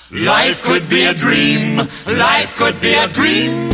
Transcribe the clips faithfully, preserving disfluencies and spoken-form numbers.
Life could be a dream. Life could be a dream.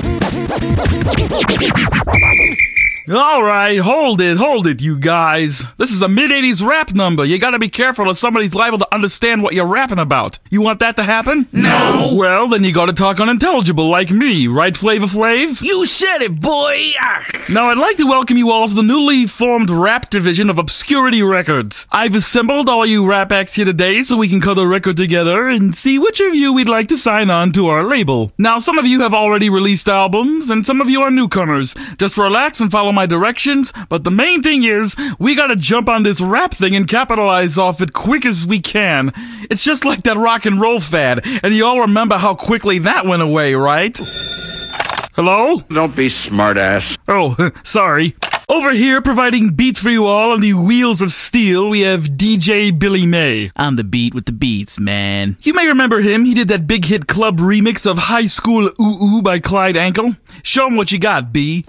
Alright, hold it, hold it, you guys. This is a mid-eighties rap number. You gotta be careful or somebody's liable to understand what you're rapping about. You want that to happen? No. Well, then you gotta talk unintelligible like me, right, Flavor Flav? You said it, boy! Ah. Now, I'd like to welcome you all to the newly formed rap division of Obscurity Records. I've assembled all you rap acts here today so we can cut a record together and see which of you we'd like to sign on to our label. Now, some of you have already released albums, and some of you are newcomers. Just relax and follow my directions, but the main thing is, we gotta jump on this rap thing and capitalize off it quick as we can. It's just like that rock and roll fad, and you all remember how quickly that went away, right? Hello? Don't be smartass. Oh, sorry. Over here, providing beats for you all on the Wheels of Steel, we have D J Billy May. I'm the beat with the beats, man. You may remember him. He did that big hit club remix of High School Ooh Ooh by Clyde Ankle. Show him what you got, B.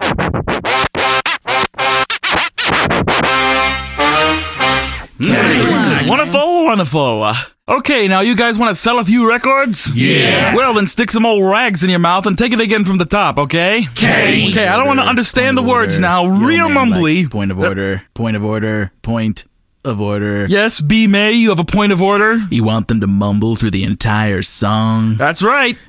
Nice. Wonderful, wonderful. Okay, now you guys want to sell a few records? Yeah. Well, then stick some old rags in your mouth and take it again from the top, okay? Okay. Okay, I don't want to understand the words now. Real mumbly. Like, point of order, point of order, point of order. Yes, B. May, you have a point of order? You want them to mumble through the entire song? That's right.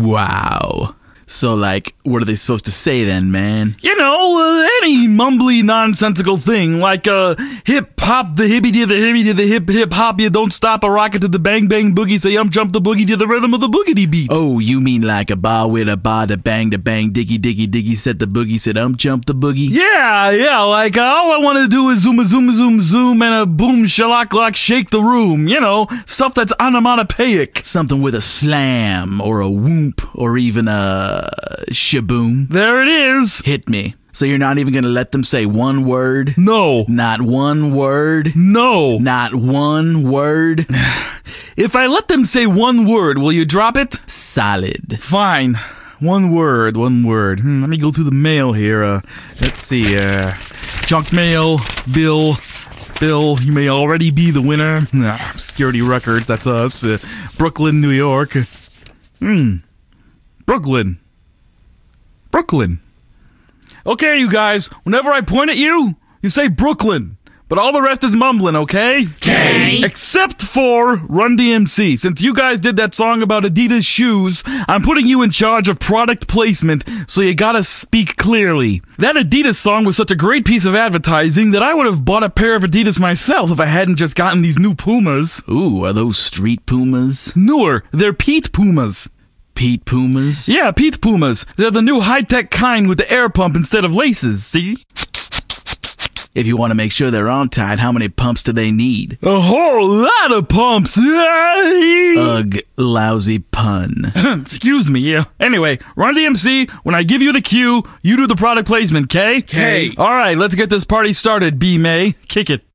Wow. So, like, what are they supposed to say then, man? You know, uh, any mumbly, nonsensical thing, like, uh, hip-hop, the hippie to the hippie to the hip-hip-hop, you don't stop a rocket to the bang-bang boogie, say um jump the boogie to the rhythm of the boogity beat. Oh, you mean like a ba with a ba da bang da bang diggy diggy diggy said the boogie said um jump the boogie? Yeah, yeah, like, uh, all I want to do is zoom a zoom a zoom zoom and a boom shalak lock shake the room, you know, stuff that's onomatopoeic. Something with a slam, or a whoop, or even a shaboom. There it is. Hit me. So you're not even gonna let them say one word? No. Not one word? No. Not one word? If I let them say one word, will you drop it? Solid. Fine. One word, one word. Hmm, let me go through the mail here. Uh, let's see. Uh, junk mail, Bill. Bill, you may already be the winner. Ah, Obscurity Records, that's us. Uh, Brooklyn, New York. Hmm. Brooklyn. Brooklyn. Okay, you guys, whenever I point at you, you say Brooklyn. But all the rest is mumbling, okay? Okay. Except for Run D M C. Since you guys did that song about Adidas shoes, I'm putting you in charge of product placement, so you gotta speak clearly. That Adidas song was such a great piece of advertising that I would have bought a pair of Adidas myself if I hadn't just gotten these new Pumas. Ooh, are those street Pumas? Newer. They're Pete Pumas. Pete Pumas? Yeah, Pete Pumas. They're the new high-tech kind with the air pump instead of laces, see? If you want to make sure they're on tight, how many pumps do they need? A whole lot of pumps! Ugh, lousy pun. Excuse me, yeah. Anyway, Run D M C, when I give you the cue, you do the product placement, K? K. Alright, let's get this party started, B. May. Kick it.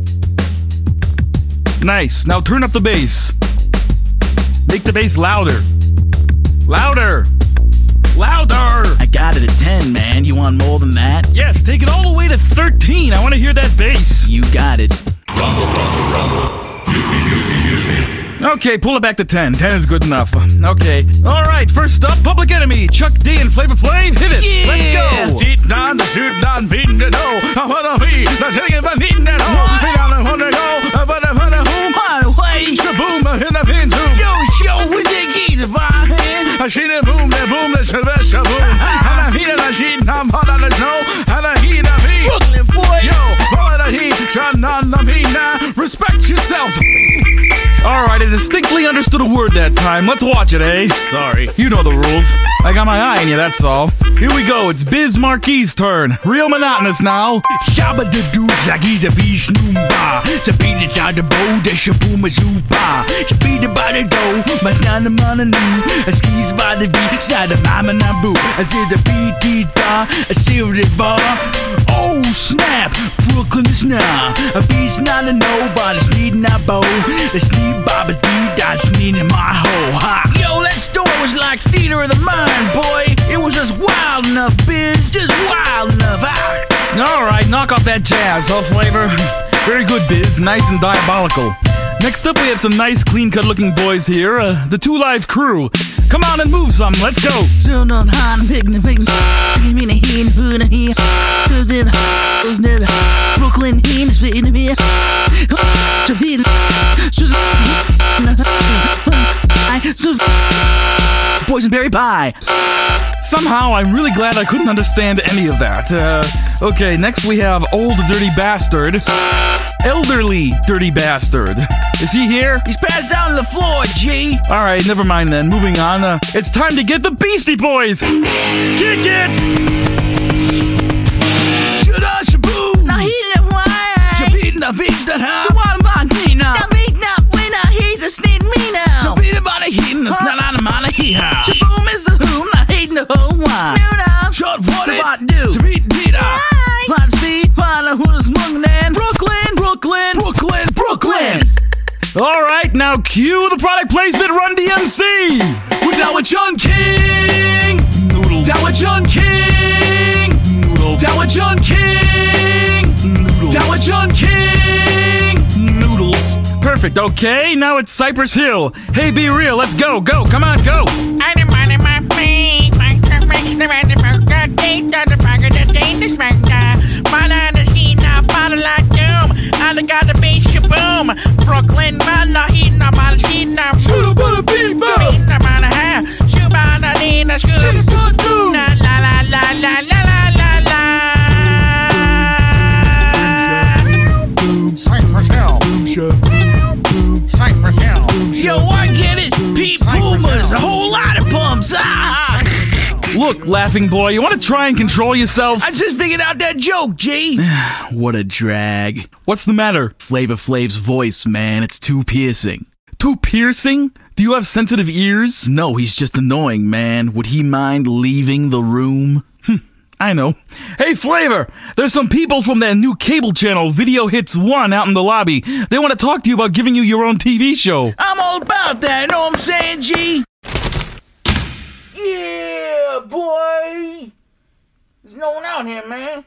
Nice. Now turn up the bass. Make the bass louder. Louder! Louder! I got it at ten, man. You want more than that? Yes, take it all the way to thirteen. I want to hear that bass. You got it. Rumble, rumble, rumble. Yippee, yippee, yippee. Okay, pull it back to ten. ten is good enough. Okay. Alright, first up, Public Enemy. Chuck D and Flavor Flav. Hit it. Yeah. Let's go. Cheat on the shoot on beating the dough. I wanna be the chicken but needing it all. We don't wanna go, but I wanna whom. On way. Shaboom in the pin too. Yo, show with the geese of our hand. I see the boom, the boom, the silver shaboom. And I hear the sheet, I'm hot on the snow. And I hear the beat. Brooklyn boy. Yo, boy, the heat, shut on the beat now. Respect yourself. Alright, I distinctly understood a word that time. Let's watch it, eh? Sorry. You know the rules. I got my eye on you, that's all. Here we go, it's Biz Marquis' turn. Real monotonous now. Shabba the dudes like he's a beast noomba. Sabine is out the boat, the shaboom is oopa. Sabine by the dough, my son of man and new. A skis by the beat, side of mama nabu. I see the beat, beat, bar, a serious bar. Oh snap, Brooklyn is now. A beast not a nobody's needing a bow. It's need Baba D, that's needing my hoe. Ha. Yo, that store was like theater of the mind, boy. It was just wild enough, Biz. Just wild enough. Ah. Alright, knock off that jazz, huh, Flavor? Very good, Biz. Nice and diabolical. Next up, we have some nice, clean-cut looking boys here. Uh, the Two Live Crew. Come on and move some. Let's go. Brooklyn, boysenberry pie. Somehow, I'm really glad I couldn't understand any of that. Uh, okay, next we have Old Dirty Bastard. Elderly Dirty Bastard. Is he here? He's passed out on the floor, G. Alright, never mind then. Moving on. Uh, it's time to get the Beastie Boys! Kick it! Shoulda, shaboo! Now he's a why. Shabit, na beat, that ha. Shawan Bantina. Now beat up winner, he's a sneak me now. Shabit about a hit, and it's not on a man a hee ha. Shaboom is the who, not hating the whole one. Muda. Short what it. What do? Shabit, did ha. Plan Steve, Pana, who's Mungnan. Brooklyn, Brooklyn, Brooklyn, Brooklyn. Alright, now cue the product placement Run D M C! We're down with John King. Noodles. Down with John King. Noodles. Down with John King. Noodles. Down with John King. Noodles. Perfect, okay, now it's Cypress Hill. Hey, be real, let's go, go, come on, go! I got the bass shaboom. Brooklyn, man, no heat, no man, ski, no Shoot up on a beat, man. beat, no man, ha. Shoot on the lean, no scoop. Shut the fuck down. La la la la la la la la la. Cypress Hill. Cypress Hill. Yo, I get it. Pete Pumas, a whole lot of pumps. Ah. Look, laughing boy, you want to try and control yourself? I just figured out that joke, G. What a drag. What's the matter? Flavor Flav's voice, man, it's too piercing. Too piercing? Do you have sensitive ears? No, he's just annoying, man. Would he mind leaving the room? I know. Hey, Flavor, there's some people from that new cable channel, Video Hits one, out in the lobby. They want to talk to you about giving you your own T V show. I'm all about that, know what I'm saying, G? Yeah, boy. There's no one out here, man.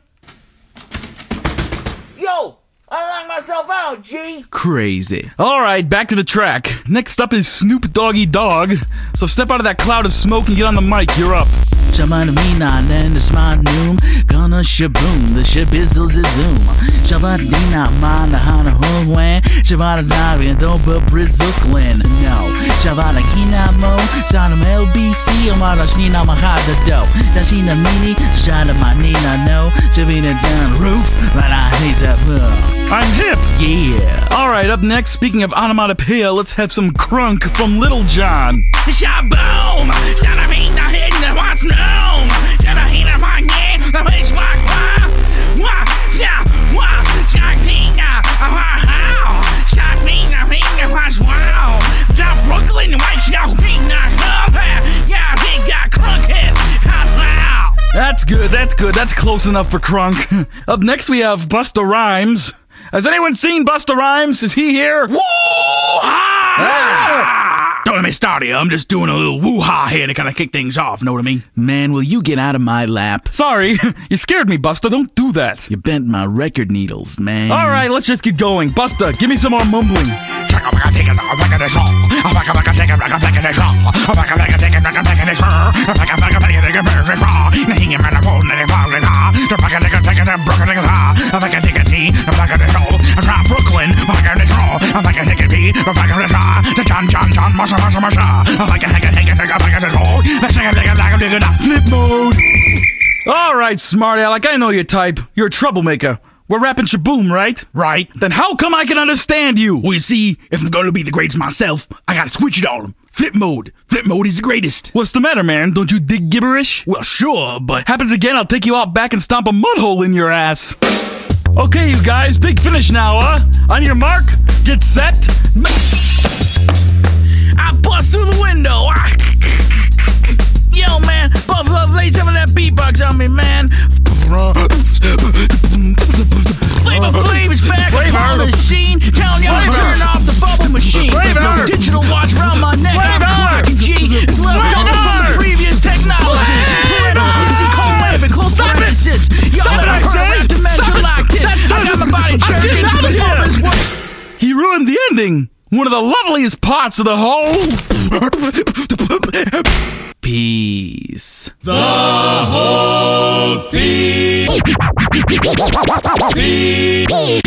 Yo, I like myself out, G. Crazy. Alright, back to the track. Next up is Snoop Doggy Dogg. So step out of that cloud of smoke and get on the mic. You're up. Shabana mina and the smart noom. Gonna shaboom, the shabizzles is zoom. Shabana mana hana huwan. Shabana navi and don't but Brooklyn. No. Shabana kina mo. Shanam L B C. Amara shnina mahada do. Dashina mini. Shada manina no. Shabina down roof. But I hate that boom. I'm hip. Yeah. Alright, up next, speaking of onomatopoeia, let's have some crunk from Little John. Shaboom! Shadamina hitting what's known. Shadamina my name, the place like wow. Wah, sha, wah, shadina, ah, how. Shadina, hitting what's wow. Down Brooklyn, white shadina, yeah, they got crunk hit. Wow. That's good, that's good, that's close enough for crunk. Up next, we have Busta Rhymes. Has anyone seen Busta Rhymes? Is he here? Woo-ha! Ah! Don't let me start here. I'm just doing a little woo-ha here to kind of kick things off, know what I mean? Man, will you get out of my lap? Sorry, you scared me, Busta. Don't do that. You bent my record needles, man. Alright, let's just get going. Busta, give me some more mumbling. Brooklyn, John, John, John, Masha, Masha, Masha. Flip mode. Alright, smart aleck, I know your type. You're a troublemaker. We're rapping Shaboom, right? Right. Then how come I can understand you? Well, you see, if I'm gonna be the greatest myself, I gotta switch it on 'em. Flip mode. Flip mode is the greatest. What's the matter, man? Don't you dig gibberish? Well, sure, but Happens again, I'll take you out back and stomp a mud hole in your ass. Okay, you guys, big finish now, huh? On your mark, get set. I bust through the window. Yo, man, Buffalo, lay some of that beatbox on me, man. Flavor Flav is back on the scene. Telling y'all to turn off the bubble machine. No digital watch around my neck. I'm clocking G. It's left over from the previous technology. Parenthesis, cold wave and close parenthesis. Y'all never heard rap dimension like this. I got my body jerking. He ruined the ending. one of the loveliest parts of the whole piece. The whole piece. Piece.